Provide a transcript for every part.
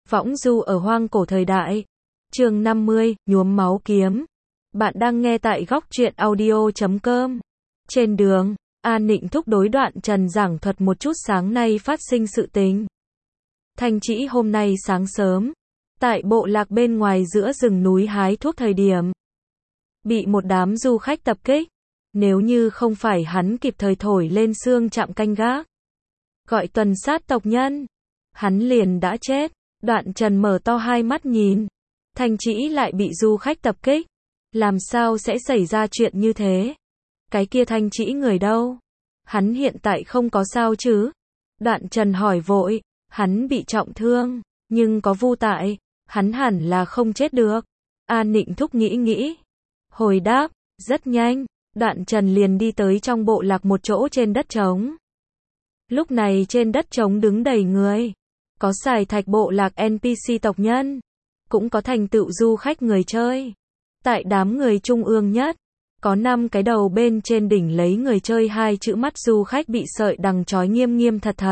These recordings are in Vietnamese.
Võng du ở hoang cổ thời đại. Chương 50, nhuốm máu kiếm. Bạn đang nghe tại góc truyện audio.com. Trên đường, An Nịnh Thúc đối Đoạn Trần giảng thuật một chút sáng nay phát sinh sự tình. Thanh Trĩ hôm nay sáng sớm, tại bộ lạc bên ngoài giữa rừng núi hái thuốc thời điểm, bị một đám du khách tập kích. Nếu như không phải hắn kịp thời thổi lên xương trạm canh gác, gọi tuần sát tộc nhân, hắn liền đã chết. Đoạn Trần mở to hai mắt nhìn. Thanh Trĩ lại bị du khách tập kích. Làm sao sẽ xảy ra chuyện như thế? Cái kia Thanh Trĩ người đâu? Hắn hiện tại không có sao chứ? Đoạn Trần hỏi vội. Hắn bị trọng thương, nhưng có Vu tại, hắn hẳn là không chết được. An Nịnh Thúc nghĩ. Hồi đáp, rất nhanh, Đoạn Trần liền đi tới trong bộ lạc một chỗ trên đất trống. Lúc này trên đất trống đứng đầy người. Có xài thạch bộ lạc NPC tộc nhân, cũng có thành tựu du khách người chơi. Tại đám người trung ương nhất, có 5 cái đầu bên trên đỉnh lấy người chơi 2 chữ mắt du khách bị sợi đằng trói nghiêm thật.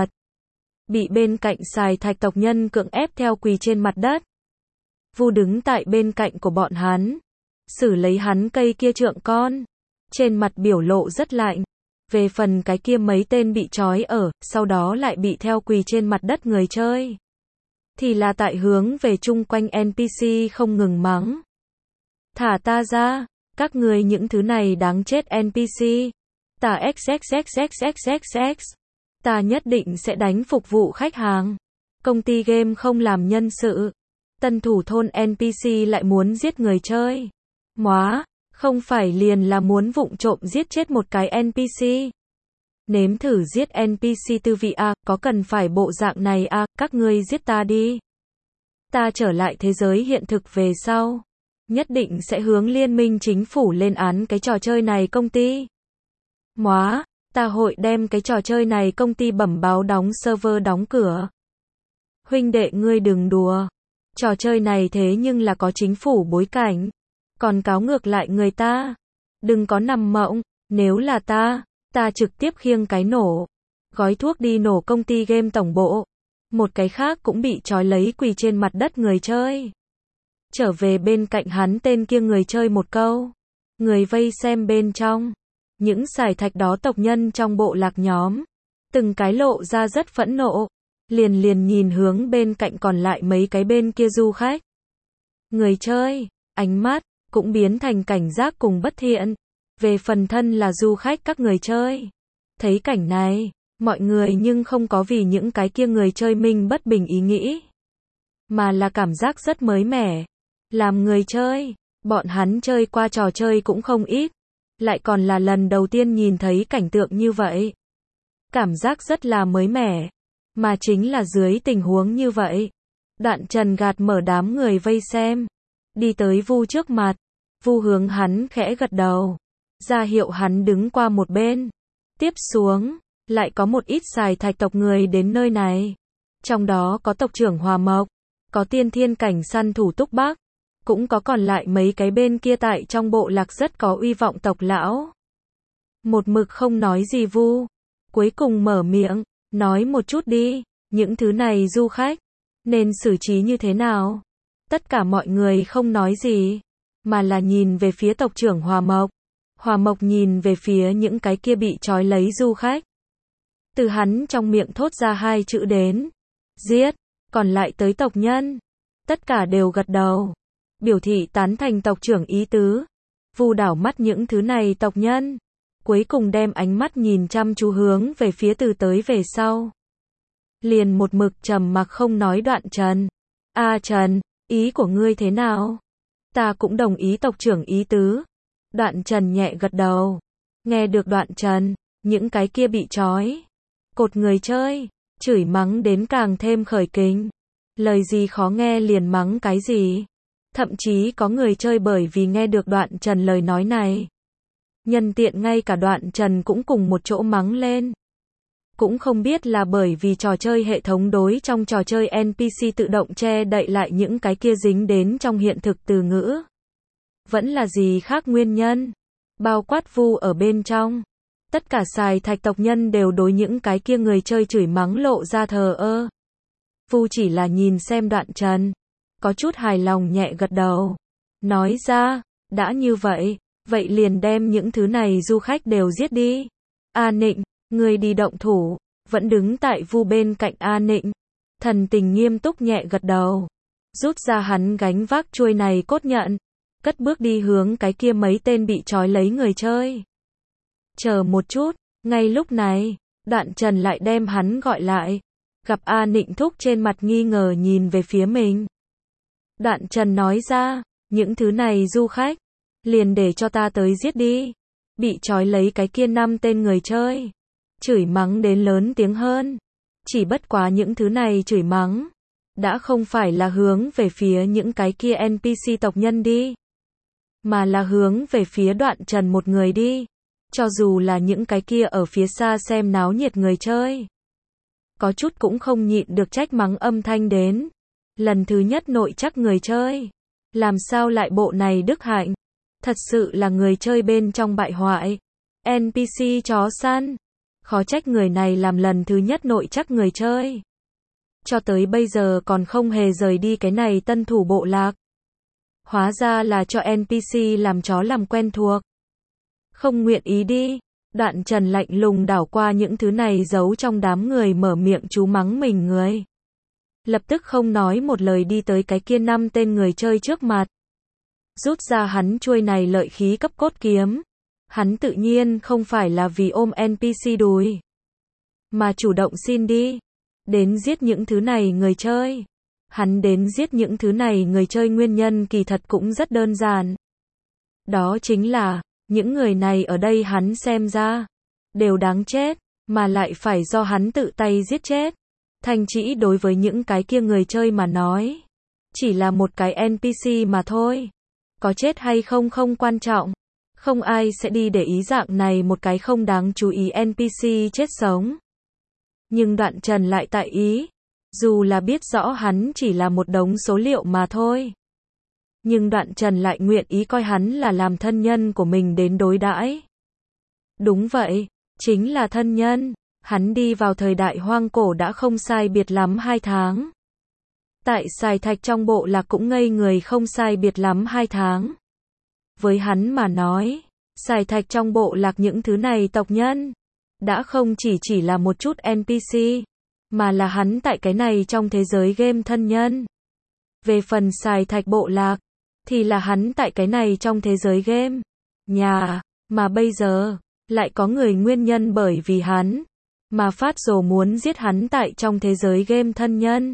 Bị bên cạnh xài thạch tộc nhân cưỡng ép theo quỳ trên mặt đất. Vu đứng tại bên cạnh của bọn hắn, xử lấy hắn cây kia trượng con. Trên mặt biểu lộ rất lạnh. Về phần cái kia mấy tên bị trói ở, sau đó lại bị theo quỳ trên mặt đất người chơi, thì là tại hướng về chung quanh NPC không ngừng mắng. Thả ta ra, các người những thứ này đáng chết NPC. Ta xxxxxxxx. Ta nhất định sẽ đánh phục vụ khách hàng. Công ty game không làm nhân sự. Tân thủ thôn NPC lại muốn giết người chơi. Móa, không phải liền là muốn vụng trộm giết chết một cái NPC. Nếm thử giết NPC tư vị a, có cần phải bộ dạng này a, các ngươi giết ta đi. Ta trở lại thế giới hiện thực về sau, nhất định sẽ hướng liên minh chính phủ lên án cái trò chơi này công ty. Móa, ta hội đem cái trò chơi này công ty bẩm báo đóng server đóng cửa. Huynh đệ ngươi đừng đùa. Trò chơi này thế nhưng là có chính phủ bối cảnh. Còn cáo ngược lại người ta. Đừng có nằm mộng, nếu là ta trực tiếp khiêng cái nổ. Gói thuốc đi nổ công ty game tổng bộ. Một cái khác cũng bị trói lấy quỳ trên mặt đất người chơi. Trở về bên cạnh hắn tên kia người chơi một câu. Người vây xem bên trong. Những xài thạch đó tộc nhân trong bộ lạc nhóm. Từng cái lộ ra rất phẫn nộ. Liền nhìn hướng bên cạnh còn lại mấy cái bên kia du khách. Người chơi, ánh mắt cũng biến thành cảnh giác cùng bất thiện. Về phần thân là du khách các người chơi. Thấy cảnh này, mọi người nhưng không có vì những cái kia người chơi mình bất bình ý nghĩ. Mà là cảm giác rất mới mẻ. Làm người chơi, bọn hắn chơi qua trò chơi cũng không ít. Lại còn là lần đầu tiên nhìn thấy cảnh tượng như vậy. Cảm giác rất là mới mẻ. Mà chính là dưới tình huống như vậy. Đoạn Trần gạt mở đám người vây xem. Đi tới Vu trước mặt. Vu hướng hắn khẽ gật đầu. Ra hiệu hắn đứng qua một bên. Tiếp xuống, lại có một ít xài thạch tộc người đến nơi này. Trong đó có tộc trưởng Hòa Mộc, có tiên thiên cảnh săn thủ Túc Bắc, cũng có còn lại mấy cái bên kia tại trong bộ lạc rất có uy vọng tộc lão. Một mực không nói gì Vu, cuối cùng mở miệng, nói một chút đi, những thứ này du khách, nên xử trí như thế nào? Tất cả mọi người không nói gì, mà là nhìn về phía tộc trưởng Hòa Mộc. Hòa Mộc nhìn về phía những cái kia bị trói lấy du khách. Từ hắn trong miệng thốt ra 2 chữ đến. Giết. Còn lại tới tộc nhân. Tất cả đều gật đầu. Biểu thị tán thành tộc trưởng ý tứ. Vu đảo mắt những thứ này tộc nhân. Cuối cùng đem ánh mắt nhìn chăm chú hướng về phía từ tới về sau. Liền một mực trầm mặc không nói Đoạn Trần. Trần, ý của ngươi thế nào? Ta cũng đồng ý tộc trưởng ý tứ. Đoạn Trần nhẹ gật đầu. Nghe được Đoạn Trần, những cái kia bị trói cột người chơi, chửi mắng đến càng thêm khởi kình. Lời gì khó nghe liền mắng cái gì. Thậm chí có người chơi bởi vì nghe được Đoạn Trần lời nói này. Nhân tiện ngay cả Đoạn Trần cũng cùng một chỗ mắng lên. Cũng không biết là bởi vì trò chơi hệ thống đối trong trò chơi NPC tự động che đậy lại những cái kia dính đến trong hiện thực từ ngữ. Vẫn là gì khác nguyên nhân. Bao quát Vu ở bên trong. Tất cả xài thạch tộc nhân đều đối những cái kia người chơi chửi mắng lộ ra thờ ơ. Vu chỉ là nhìn xem Đoạn Trần, có chút hài lòng nhẹ gật đầu. Nói ra, đã như vậy, vậy liền đem những thứ này du khách đều giết đi. A Nịnh, ngươi đi động thủ, vẫn đứng tại Vu bên cạnh A Nịnh. Thần Tình nghiêm túc nhẹ gật đầu. Rút ra hắn gánh vác chuôi này cốt nhận. Cất bước đi hướng cái kia mấy tên bị trói lấy người chơi. Chờ một chút, ngay lúc này, Đoạn Trần lại đem hắn gọi lại. Gặp A Nịnh thúc trên mặt nghi ngờ nhìn về phía mình. Đoạn Trần nói ra, những thứ này du khách, liền để cho ta tới giết đi. Bị trói lấy cái kia 5 tên người chơi. Chửi mắng đến lớn tiếng hơn. Chỉ bất quá những thứ này chửi mắng, đã không phải là hướng về phía những cái kia NPC tộc nhân đi. Mà là hướng về phía Đoạn Trần một người đi. Cho dù là những cái kia ở phía xa xem náo nhiệt người chơi. Có chút cũng không nhịn được trách mắng âm thanh đến. Lần thứ nhất nội chắc người chơi. Làm sao lại bộ này đức hạnh? Thật sự là người chơi bên trong bại hoại. NPC chó săn. Khó trách người này làm lần thứ nhất nội chắc người chơi. Cho tới bây giờ còn không hề rời đi cái này tân thủ bộ lạc. Hóa ra là cho NPC làm chó làm quen thuộc. Không nguyện ý đi. Đoạn Trần lạnh lùng đảo qua những thứ này giấu trong đám người mở miệng chú mắng mình người. Lập tức không nói một lời đi tới cái kia 5 tên người chơi trước mặt. Rút ra hắn chuôi này lợi khí cấp cốt kiếm. Hắn tự nhiên không phải là vì ôm NPC đùi. Mà chủ động xin đi. Đến giết những thứ này người chơi. Hắn đến giết những thứ này người chơi nguyên nhân kỳ thật cũng rất đơn giản. Đó chính là, những người này ở đây hắn xem ra, đều đáng chết, mà lại phải do hắn tự tay giết chết. Thành chỉ đối với những cái kia người chơi mà nói, chỉ là một cái NPC mà thôi. Có chết hay không không quan trọng. Không ai sẽ đi để ý dạng này một cái không đáng chú ý NPC chết sống. Nhưng Đoạn Trần lại tại ý. Dù là biết rõ hắn chỉ là một đống số liệu mà thôi. Nhưng Đoạn Trần lại nguyện ý coi hắn là làm thân nhân của mình đến đối đãi. Đúng vậy, chính là thân nhân. Hắn đi vào thời đại hoang cổ đã không sai biệt lắm 2 tháng. Tại Sài Thạch trong bộ lạc cũng ngây người không sai biệt lắm 2 tháng. Với hắn mà nói, Sài Thạch trong bộ lạc những thứ này tộc nhân, đã không chỉ là một chút NPC, mà là hắn tại cái này trong thế giới game thân nhân. Về phần Sài Thạch bộ lạc, thì là hắn tại cái này trong thế giới game, nhà, mà bây giờ, lại có người nguyên nhân bởi vì hắn, mà phát rồ muốn giết hắn tại trong thế giới game thân nhân.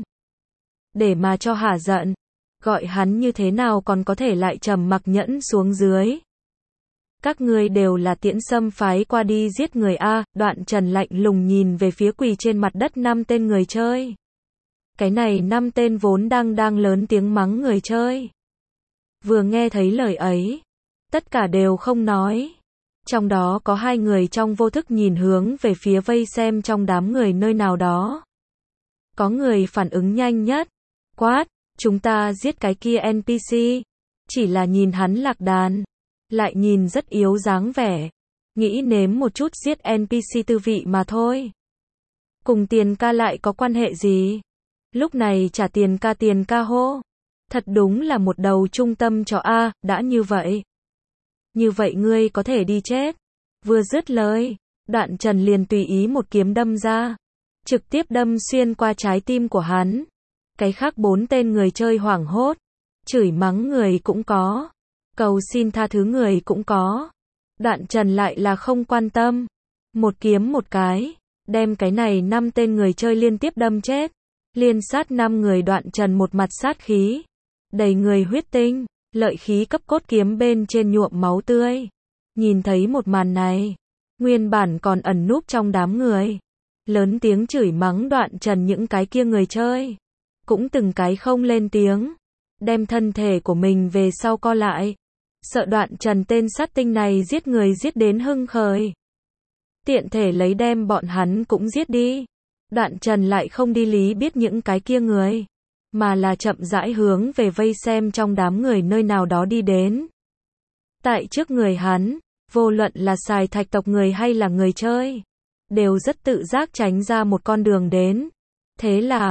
Để mà cho hả giận, gọi hắn như thế nào còn có thể lại trầm mặc nhẫn xuống dưới. Các ngươi đều là Tiễn Sâm phái qua đi giết người a. Đoạn Trần lạnh lùng nhìn về phía quỳ trên mặt đất 5 tên người chơi. Cái này 5 tên vốn đang lớn tiếng mắng người chơi. Vừa nghe thấy lời ấy, tất cả đều không nói. Trong đó có 2 người trong vô thức nhìn hướng về phía vây xem trong đám người nơi nào đó. Có người phản ứng nhanh nhất, quát, chúng ta giết cái kia NPC. Chỉ là nhìn hắn lạc đàn, lại nhìn rất yếu dáng vẻ. Nghĩ nếm một chút giết NPC tư vị mà thôi. Cùng tiền ca lại có quan hệ gì? Lúc này trả tiền ca hô. Thật đúng là một đầu trung tâm cho A, đã như vậy. Như vậy ngươi có thể đi chết. Vừa dứt lời, Đoạn Trần liền tùy ý một kiếm đâm ra. Trực tiếp đâm xuyên qua trái tim của hắn. Cái khác 4 tên người chơi hoảng hốt. Chửi mắng người cũng có. Cầu xin tha thứ người cũng có. Đoạn Trần lại là không quan tâm. Một kiếm một cái. Đem cái này 5 tên người chơi liên tiếp đâm chết. Liên sát 5 người. Đoạn Trần một mặt sát khí. Đầy người huyết tinh. Lợi khí cấp cốt kiếm bên trên nhuộm máu tươi. Nhìn thấy một màn này. Nguyên bản còn ẩn núp trong đám người. Lớn tiếng chửi mắng Đoạn Trần những cái kia người chơi. Cũng từng cái không lên tiếng. Đem thân thể của mình về sau co lại. Sợ Đoạn Trần tên sát tinh này giết người giết đến hưng khởi. Tiện thể lấy đem bọn hắn cũng giết đi. Đoạn Trần lại không đi lý biết những cái kia người. Mà là chậm rãi hướng về vây xem trong đám người nơi nào đó đi đến. Tại trước người hắn, vô luận là Sài Thạch tộc người hay là người chơi, đều rất tự giác tránh ra một con đường đến. Thế là,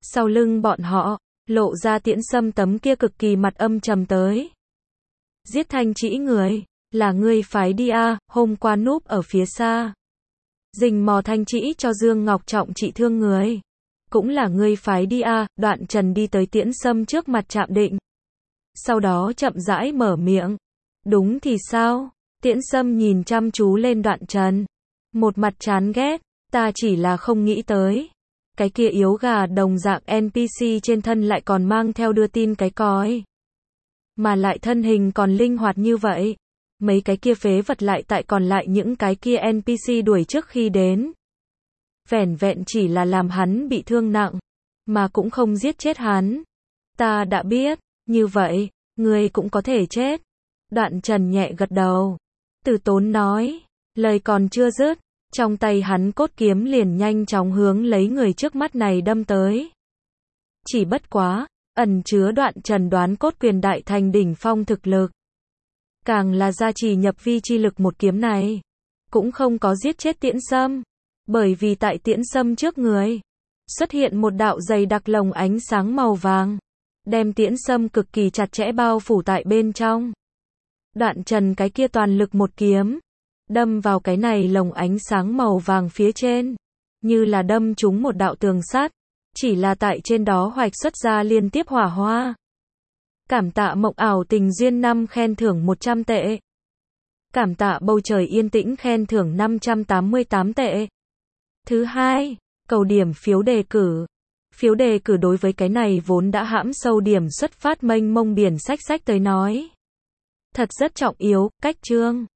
Sau lưng bọn họ, lộ ra Tiễn Sâm tấm kia cực kỳ mặt âm trầm tới. Giết Thanh Trĩ người, là ngươi phái đi à, hôm qua núp ở phía xa. Rình mò Thanh Trĩ cho Dương Ngọc Trọng trị thương người. Cũng là ngươi phái đi à, Đoạn Trần đi tới Tiễn Sâm trước mặt Trạm Định. Sau đó chậm rãi mở miệng. Đúng thì sao? Tiễn Sâm nhìn chăm chú lên Đoạn Trần. Một mặt chán ghét, ta chỉ là không nghĩ tới. Cái kia yếu gà đồng dạng NPC trên thân lại còn mang theo đưa tin cái còi. Mà lại thân hình còn linh hoạt như vậy. Mấy cái kia phế vật lại tại còn lại những cái kia NPC đuổi trước khi đến. Vẻn vẹn chỉ là làm hắn bị thương nặng, mà cũng không giết chết hắn. Ta đã biết, như vậy, ngươi cũng có thể chết. Đoạn Trần nhẹ gật đầu. Từ Tốn nói, lời còn chưa dứt, trong tay hắn cốt kiếm liền nhanh chóng hướng lấy người trước mắt này đâm tới. Chỉ bất quá, ẩn chứa Đoạn Trần đoán cốt quyền đại thành đỉnh phong thực lực. Càng là gia trì nhập vi chi lực một kiếm này, cũng không có giết chết Tiễn Sâm, bởi vì tại Tiễn Sâm trước người, xuất hiện một đạo dày đặc lồng ánh sáng màu vàng, đem Tiễn Sâm cực kỳ chặt chẽ bao phủ tại bên trong. Đoạn Trần cái kia toàn lực một kiếm, đâm vào cái này lồng ánh sáng màu vàng phía trên, như là đâm trúng một đạo tường sắt, chỉ là tại trên đó hoạch xuất ra liên tiếp hỏa hoa. Cảm tạ Mộng Ảo Tình Duyên 5 khen thưởng 100 tệ. Cảm tạ Bầu Trời Yên Tĩnh khen thưởng 588 tệ. Thứ hai, cầu điểm phiếu đề cử. Phiếu đề cử đối với cái này vốn đã hãm sâu điểm xuất phát mênh mông biển sách tới nói. Thật rất trọng yếu, cách chương.